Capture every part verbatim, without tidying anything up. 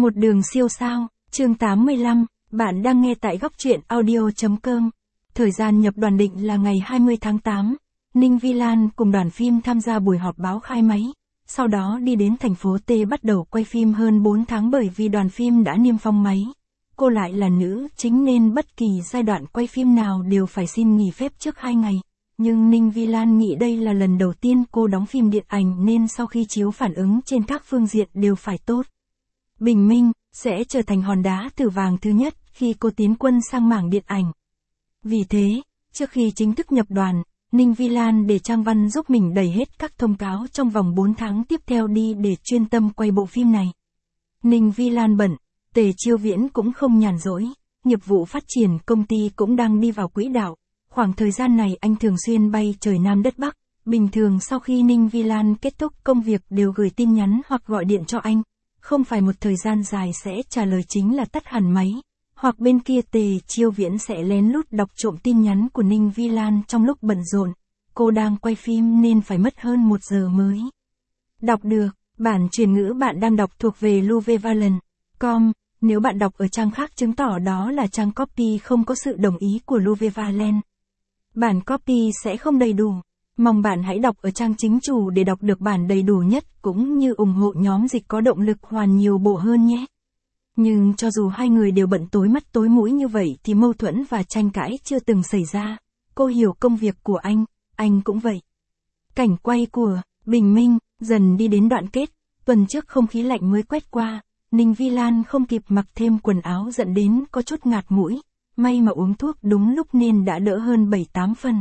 Một đường siêu sao, chương tám mươi lăm, bạn đang nghe tại góc truyện audio chấm com. Thời gian nhập đoàn định là ngày hai mươi tháng tám. Ninh Vi Lan cùng đoàn phim tham gia buổi họp báo khai máy. Sau đó đi đến thành phố T bắt đầu quay phim hơn bốn tháng bởi vì đoàn phim đã niêm phong máy. Cô lại là nữ chính nên bất kỳ giai đoạn quay phim nào đều phải xin nghỉ phép trước hai ngày. Nhưng Ninh Vi Lan nghĩ đây là lần đầu tiên cô đóng phim điện ảnh nên sau khi chiếu phản ứng trên các phương diện đều phải tốt. Bình minh, sẽ trở thành hòn đá thử vàng thứ nhất khi cô tiến quân sang mảng điện ảnh. Vì thế, trước khi chính thức nhập đoàn, Ninh Vi Lan để Trang Văn giúp mình đẩy hết các thông cáo trong vòng bốn tháng tiếp theo đi để chuyên tâm quay bộ phim này. Ninh Vi Lan bận, Tề Chiêu Viễn cũng không nhàn rỗi, nghiệp vụ phát triển công ty cũng đang đi vào quỹ đạo. Khoảng thời gian này anh thường xuyên bay trời Nam đất Bắc, bình thường sau khi Ninh Vi Lan kết thúc công việc đều gửi tin nhắn hoặc gọi điện cho anh. Không phải một thời gian dài sẽ trả lời chính là tắt hẳn máy, hoặc bên kia Tề Chiêu Viễn sẽ lén lút đọc trộm tin nhắn của Ninh Vi Lan trong lúc bận rộn. Cô đang quay phim nên phải mất hơn một giờ mới đọc được. Bản truyền ngữ bạn đang đọc thuộc về luvevalent chấm com. Nếu bạn đọc ở trang khác chứng tỏ đó là trang copy không có sự đồng ý của Luvevalent. Bản copy sẽ không đầy đủ. Mong bạn hãy đọc ở trang chính chủ để đọc được bản đầy đủ nhất cũng như ủng hộ nhóm dịch có động lực hoàn nhiều bộ hơn nhé. Nhưng cho dù hai người đều bận tối mắt tối mũi như vậy thì mâu thuẫn và tranh cãi chưa từng xảy ra. Cô hiểu công việc của anh, anh cũng vậy. Cảnh quay của Bình Minh dần đi đến đoạn kết, tuần trước không khí lạnh mới quét qua, Ninh Vi Lan không kịp mặc thêm quần áo dẫn đến có chút ngạt mũi, may mà uống thuốc đúng lúc nên đã đỡ hơn bảy tám phần.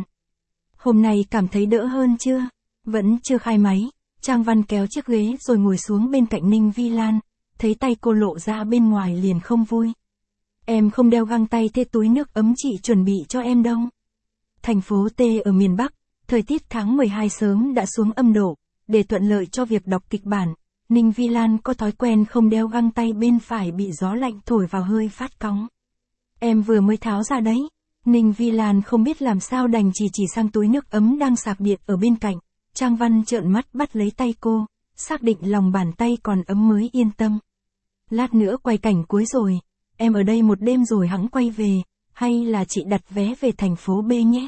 Hôm nay cảm thấy đỡ hơn chưa? Vẫn chưa khai máy, Trang Văn kéo chiếc ghế rồi ngồi xuống bên cạnh Ninh Vi Lan, thấy tay cô lộ ra bên ngoài liền không vui. Em không đeo găng tay thế túi nước ấm chị chuẩn bị cho em đâu. Thành phố T ở miền Bắc, thời tiết tháng mười hai sớm đã xuống âm độ, để thuận lợi cho việc đọc kịch bản. Ninh Vi Lan có thói quen không đeo găng tay bên phải bị gió lạnh thổi vào hơi phát cóng. Em vừa mới tháo ra đấy. Ninh Vi Lan không biết làm sao đành chỉ chỉ sang túi nước ấm đang sạc điện ở bên cạnh. Trang Văn trợn mắt bắt lấy tay cô, xác định lòng bàn tay còn ấm mới yên tâm. Lát nữa quay cảnh cuối rồi, em ở đây một đêm rồi hẵng quay về, hay là chị đặt vé về thành phố B nhé?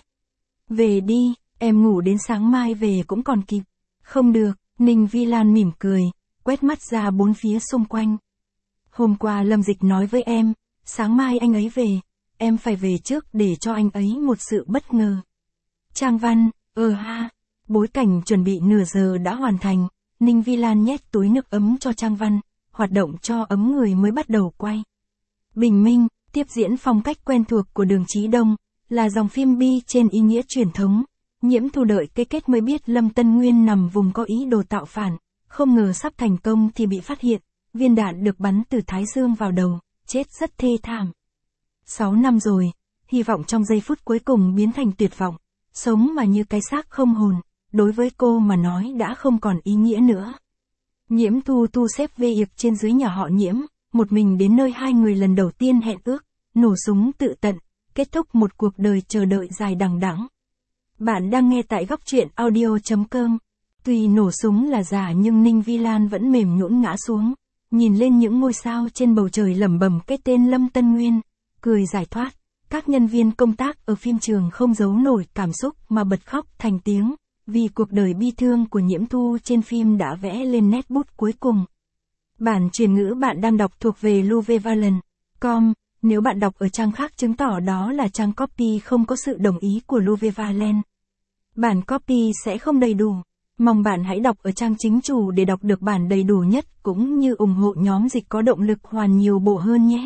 Về đi, em ngủ đến sáng mai về cũng còn kịp. Không được, Ninh Vi Lan mỉm cười, quét mắt ra bốn phía xung quanh. Hôm qua Lâm Dịch nói với em, sáng mai anh ấy về, em phải về trước để cho anh ấy một sự bất ngờ. Trang Văn, ờ ha, bối cảnh chuẩn bị nửa giờ đã hoàn thành, Ninh Vi Lan nhét túi nước ấm cho Trang Văn, hoạt động cho ấm người mới bắt đầu quay. Bình Minh, tiếp diễn phong cách quen thuộc của Đường Chí Đông, là dòng phim bi trên ý nghĩa truyền thống. Nhiễm Thu đợi cái kết mới biết Lâm Tân Nguyên nằm vùng có ý đồ tạo phản, không ngờ sắp thành công thì bị phát hiện, viên đạn được bắn từ thái dương vào đầu, chết rất thê thảm. Sáu năm rồi, hy vọng trong giây phút cuối cùng biến thành tuyệt vọng, sống mà như cái xác không hồn, đối với cô mà nói đã không còn ý nghĩa nữa. Nhiễm Thu thu xếp về yệc trên dưới nhà họ Nhiễm, một mình đến nơi hai người lần đầu tiên hẹn ước, nổ súng tự tận, kết thúc một cuộc đời chờ đợi dài đằng đẵng. Bạn đang nghe tại góc truyện audio chấm com. Tuy nổ súng là giả nhưng Ninh Vi Lan vẫn mềm nhũn ngã xuống, nhìn lên những ngôi sao trên bầu trời lẩm bẩm cái tên Lâm Tân Nguyên, cười giải thoát. Các nhân viên công tác ở phim trường không giấu nổi cảm xúc mà bật khóc thành tiếng, vì cuộc đời bi thương của Nhiễm Thu trên phim đã vẽ lên nét bút cuối cùng. Bản truyền ngữ bạn đang đọc thuộc về luvevalent chấm com. Nếu bạn đọc ở trang khác chứng tỏ đó là trang copy không có sự đồng ý của Luvevalent. Bản copy sẽ không đầy đủ. Mong bạn hãy đọc ở trang chính chủ để đọc được bản đầy đủ nhất cũng như ủng hộ nhóm dịch có động lực hoàn nhiều bộ hơn nhé.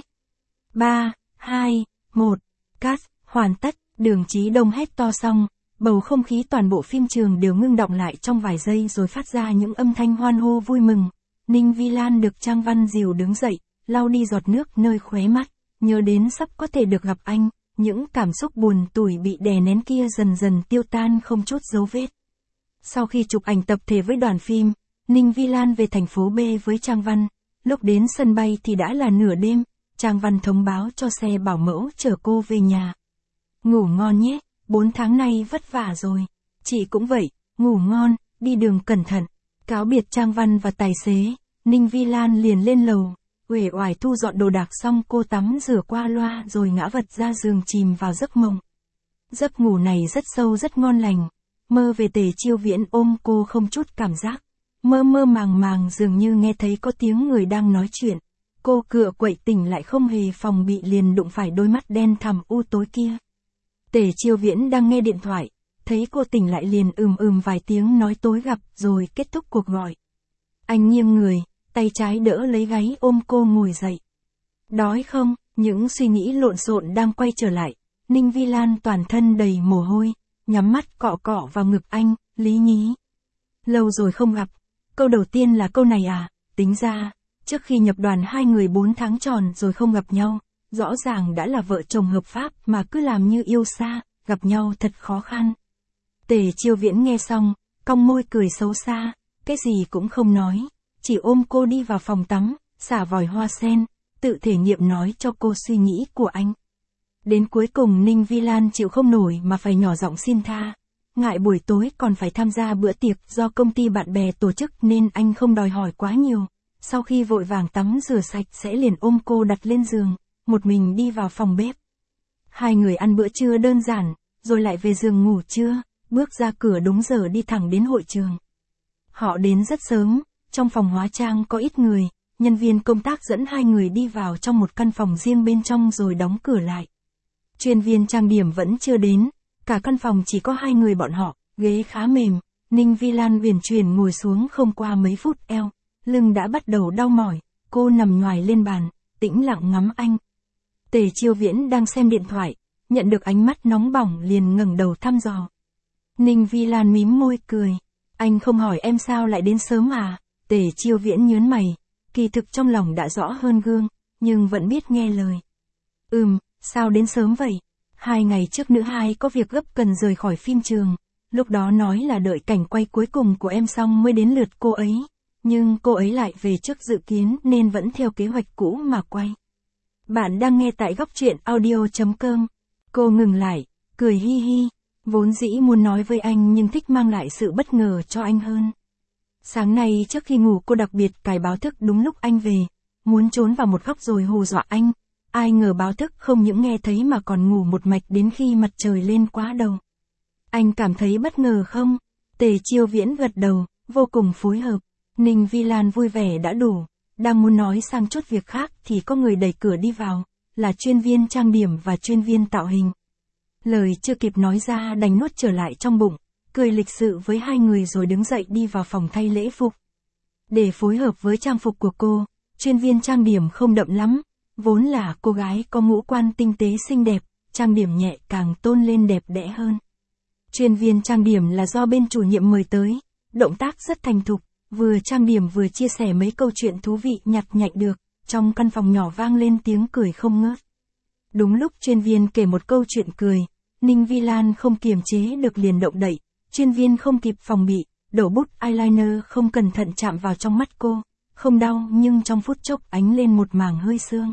ba, hai, một, cắt, hoàn tất, Đường Chí Đông hét to xong, bầu không khí toàn bộ phim trường đều ngưng đọng lại trong vài giây rồi phát ra những âm thanh hoan hô vui mừng. Ninh Vi Lan được Trang Văn dìu đứng dậy, lau đi giọt nước nơi khóe mắt, nhớ đến sắp có thể được gặp anh, những cảm xúc buồn tủi bị đè nén kia dần dần tiêu tan không chút dấu vết. Sau khi chụp ảnh tập thể với đoàn phim, Ninh Vi Lan về thành phố B với Trang Văn, lúc đến sân bay thì đã là nửa đêm, Trang Văn thông báo cho xe bảo mẫu chở cô về nhà. Ngủ ngon nhé, bốn tháng nay vất vả rồi. Chị cũng vậy, ngủ ngon, đi đường cẩn thận. Cáo biệt Trang Văn và tài xế, Ninh Vi Lan liền lên lầu. uể oải thu dọn đồ đạc xong cô tắm rửa qua loa rồi ngã vật ra giường chìm vào giấc mộng. Giấc ngủ này rất sâu rất ngon lành, mơ về Tề Chiêu Viễn ôm cô không chút cảm giác, mơ mơ màng màng dường như nghe thấy có tiếng người đang nói chuyện. Cô cựa quậy tỉnh lại không hề phòng bị liền đụng phải đôi mắt đen thẳm u tối kia. Tề Chiêu Viễn đang nghe điện thoại, thấy cô tỉnh lại liền ừm ừm vài tiếng nói tối gặp rồi kết thúc cuộc gọi. Anh nghiêng người, tay trái đỡ lấy gáy ôm cô ngồi dậy. Đói không? Những suy nghĩ lộn xộn đang quay trở lại. Ninh Vi Lan toàn thân đầy mồ hôi, nhắm mắt cọ cọ vào ngực anh, lý nhí. Lâu rồi không gặp. Câu đầu tiên là câu này à? Tính ra, trước khi nhập đoàn hai người bốn tháng tròn rồi không gặp nhau, rõ ràng đã là vợ chồng hợp pháp mà cứ làm như yêu xa, gặp nhau thật khó khăn. Tề Chiêu Viễn nghe xong, cong môi cười xấu xa, cái gì cũng không nói, chỉ ôm cô đi vào phòng tắm, xả vòi hoa sen, tự thể nghiệm nói cho cô suy nghĩ của anh. Đến cuối cùng Ninh Vi Lan chịu không nổi mà phải nhỏ giọng xin tha. Ngại buổi tối còn phải tham gia bữa tiệc do công ty bạn bè tổ chức nên anh không đòi hỏi quá nhiều. Sau khi vội vàng tắm rửa sạch sẽ liền ôm cô đặt lên giường, một mình đi vào phòng bếp. Hai người ăn bữa trưa đơn giản, rồi lại về giường ngủ trưa, bước ra cửa đúng giờ đi thẳng đến hội trường. Họ đến rất sớm, trong phòng hóa trang có ít người, nhân viên công tác dẫn hai người đi vào trong một căn phòng riêng bên trong rồi đóng cửa lại. Chuyên viên trang điểm vẫn chưa đến, cả căn phòng chỉ có hai người bọn họ, ghế khá mềm, Ninh Vi Lan uyển chuyển ngồi xuống không qua mấy phút eo, lưng đã bắt đầu đau mỏi, cô nằm nhoài lên bàn, tĩnh lặng ngắm anh. Tề Chiêu Viễn đang xem điện thoại, nhận được ánh mắt nóng bỏng liền ngẩng đầu thăm dò. Ninh Vi Lan mím môi cười, anh không hỏi em sao lại đến sớm à? Tề Chiêu Viễn nhớn mày, kỳ thực trong lòng đã rõ hơn gương, nhưng vẫn biết nghe lời. Ừm, sao đến sớm vậy? Hai ngày trước nữ hai có việc gấp cần rời khỏi phim trường, lúc đó nói là đợi cảnh quay cuối cùng của em xong mới đến lượt cô ấy, nhưng cô ấy lại về trước dự kiến nên vẫn theo kế hoạch cũ mà quay. Bạn đang nghe tại góc truyện audio chấm com. Cô ngừng lại, cười hi hi, vốn dĩ muốn nói với anh nhưng thích mang lại sự bất ngờ cho anh hơn. Sáng nay trước khi ngủ cô đặc biệt cài báo thức đúng lúc anh về, muốn trốn vào một góc rồi hù dọa anh. Ai ngờ báo thức không những nghe thấy mà còn ngủ một mạch đến khi mặt trời lên quá đầu. Anh cảm thấy bất ngờ không? Tề Chiêu Viễn gật đầu, vô cùng phối hợp. Ninh Vi Lan vui vẻ đã đủ, đang muốn nói sang chút việc khác thì có người đẩy cửa đi vào, là chuyên viên trang điểm và chuyên viên tạo hình. Lời chưa kịp nói ra đành nuốt trở lại trong bụng, cười lịch sự với hai người rồi đứng dậy đi vào phòng thay lễ phục. Để phối hợp với trang phục của cô, chuyên viên trang điểm không đậm lắm. Vốn là cô gái có ngũ quan tinh tế xinh đẹp, trang điểm nhẹ càng tôn lên đẹp đẽ hơn. Chuyên viên trang điểm là do bên chủ nhiệm mời tới, động tác rất thành thục, vừa trang điểm vừa chia sẻ mấy câu chuyện thú vị nhặt nhạnh được, trong căn phòng nhỏ vang lên tiếng cười không ngớt. Đúng lúc chuyên viên kể một câu chuyện cười, Ninh Vi Lan không kiềm chế được liền động đậy, chuyên viên không kịp phòng bị, đổ bút eyeliner không cẩn thận chạm vào trong mắt cô, không đau nhưng trong phút chốc ánh lên một mảng hơi sương.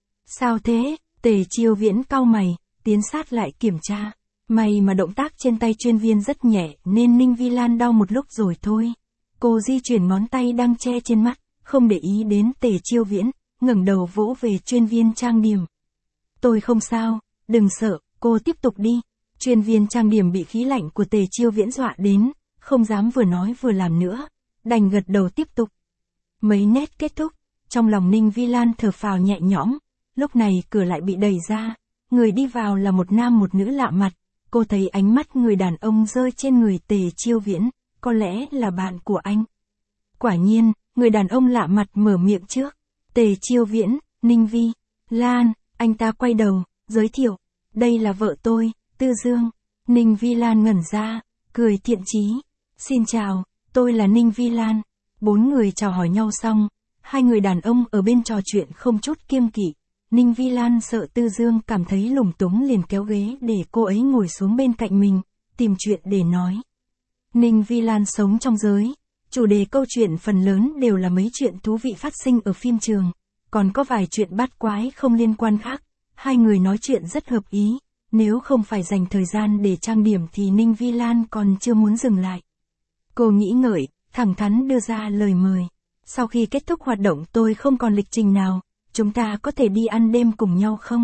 Sao thế? Tề Chiêu Viễn cau mày, tiến sát lại kiểm tra. May mà động tác trên tay chuyên viên rất nhẹ nên Ninh Vi Lan đau một lúc rồi thôi. Cô di chuyển ngón tay đang che trên mắt, không để ý đến Tề Chiêu Viễn, ngẩng đầu vỗ về chuyên viên trang điểm. Tôi không sao, đừng sợ, cô tiếp tục đi. Chuyên viên trang điểm bị khí lạnh của Tề Chiêu Viễn dọa đến, không dám vừa nói vừa làm nữa, đành gật đầu tiếp tục. Mấy nét kết thúc, trong lòng Ninh Vi Lan thở phào nhẹ nhõm. Lúc này cửa lại bị đẩy ra, người đi vào là một nam một nữ lạ mặt, cô thấy ánh mắt người đàn ông rơi trên người Tề Chiêu Viễn, có lẽ là bạn của anh. Quả nhiên, người đàn ông lạ mặt mở miệng trước, Tề Chiêu Viễn, Ninh Vi Lan, anh ta quay đầu, giới thiệu, đây là vợ tôi, Tư Dương. Ninh Vi Lan ngẩn ra, cười thiện chí, xin chào, tôi là Ninh Vi Lan. Bốn người chào hỏi nhau xong, hai người đàn ông ở bên trò chuyện không chút kiêng kỵ. Ninh Vi Lan sợ Tư Dương cảm thấy lúng túng liền kéo ghế để cô ấy ngồi xuống bên cạnh mình, tìm chuyện để nói. Ninh Vi Lan sống trong giới, chủ đề câu chuyện phần lớn đều là mấy chuyện thú vị phát sinh ở phim trường, còn có vài chuyện bát quái không liên quan khác. Hai người nói chuyện rất hợp ý, nếu không phải dành thời gian để trang điểm thì Ninh Vi Lan còn chưa muốn dừng lại. Cô nghĩ ngợi, thẳng thắn đưa ra lời mời. Sau khi kết thúc hoạt động tôi không còn lịch trình nào, chúng ta có thể đi ăn đêm cùng nhau không?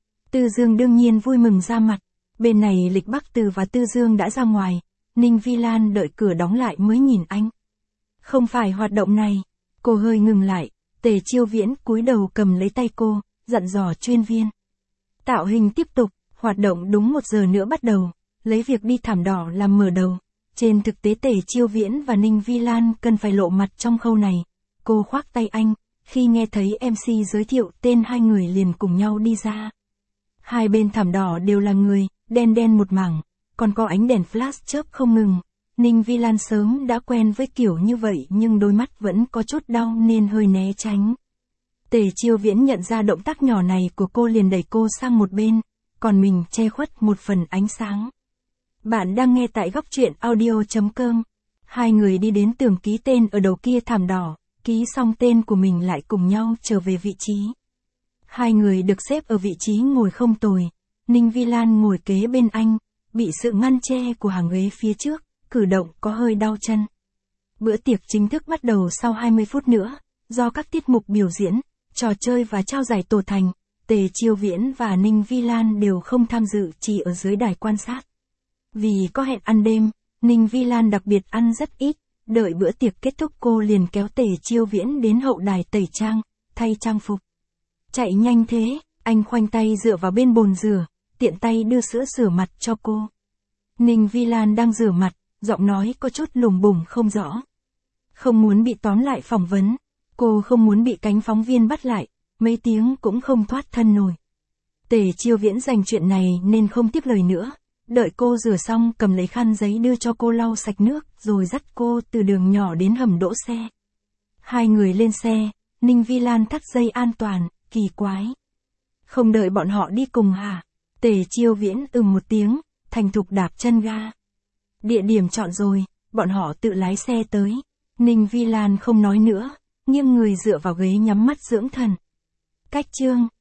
Tư Dương đương nhiên vui mừng ra mặt, bên này Lịch Bắc Từ và Tư Dương đã ra ngoài, Ninh Vi Lan đợi cửa đóng lại mới nhìn anh. Không phải hoạt động này, cô hơi ngừng lại, Tề Chiêu Viễn cúi đầu cầm lấy tay cô, dặn dò chuyên viên. Tạo hình tiếp tục, hoạt động đúng một giờ nữa bắt đầu, lấy việc đi thảm đỏ làm mở đầu. Trên thực tế Tề Chiêu Viễn và Ninh Vi Lan cần phải lộ mặt trong khâu này. Cô khoác tay anh, khi nghe thấy em xê giới thiệu tên hai người liền cùng nhau đi ra. Hai bên thảm đỏ đều là người, đen đen một mảng, còn có ánh đèn flash chớp không ngừng. Ninh Vi Lan sớm đã quen với kiểu như vậy nhưng đôi mắt vẫn có chút đau nên hơi né tránh. Tề Chiêu Viễn nhận ra động tác nhỏ này của cô liền đẩy cô sang một bên, còn mình che khuất một phần ánh sáng. Bạn đang nghe tại góc truyện audio chấm com. Hai người đi đến tường ký tên ở đầu kia thảm đỏ, ký xong tên của mình lại cùng nhau trở về vị trí. Hai người được xếp ở vị trí ngồi không tồi. Ninh Vi Lan ngồi kế bên anh, bị sự ngăn che của hàng ghế phía trước, cử động có hơi đau chân. Bữa tiệc chính thức bắt đầu sau hai mươi phút nữa, do các tiết mục biểu diễn, trò chơi và trao giải tổ thành, Tề Chiêu Viễn và Ninh Vi Lan đều không tham dự, chỉ ở dưới đài quan sát. Vì có hẹn ăn đêm, Ninh Vi Lan đặc biệt ăn rất ít, đợi bữa tiệc kết thúc cô liền kéo Tề Chiêu Viễn đến hậu đài tẩy trang, thay trang phục. Chạy nhanh thế, anh khoanh tay dựa vào bên bồn rửa, tiện tay đưa sữa rửa mặt cho cô. Ninh Vi Lan đang rửa mặt, giọng nói có chút lùng bùng không rõ. Không muốn bị tóm lại phỏng vấn, cô không muốn bị cánh phóng viên bắt lại, mấy tiếng cũng không thoát thân nổi. Tề Chiêu Viễn dành chuyện này nên không tiếp lời nữa, đợi cô rửa xong cầm lấy khăn giấy đưa cho cô lau sạch nước rồi dắt cô từ đường nhỏ đến hầm đỗ xe. Hai người lên xe, Ninh Vi Lan thắt dây an toàn, kỳ quái. Không đợi bọn họ đi cùng hả? Tề Chiêu Viễn ừm một tiếng, thành thục đạp chân ga. Địa điểm chọn rồi, bọn họ tự lái xe tới. Ninh Vi Lan không nói nữa, nghiêng người dựa vào ghế nhắm mắt dưỡng thần. Cách chương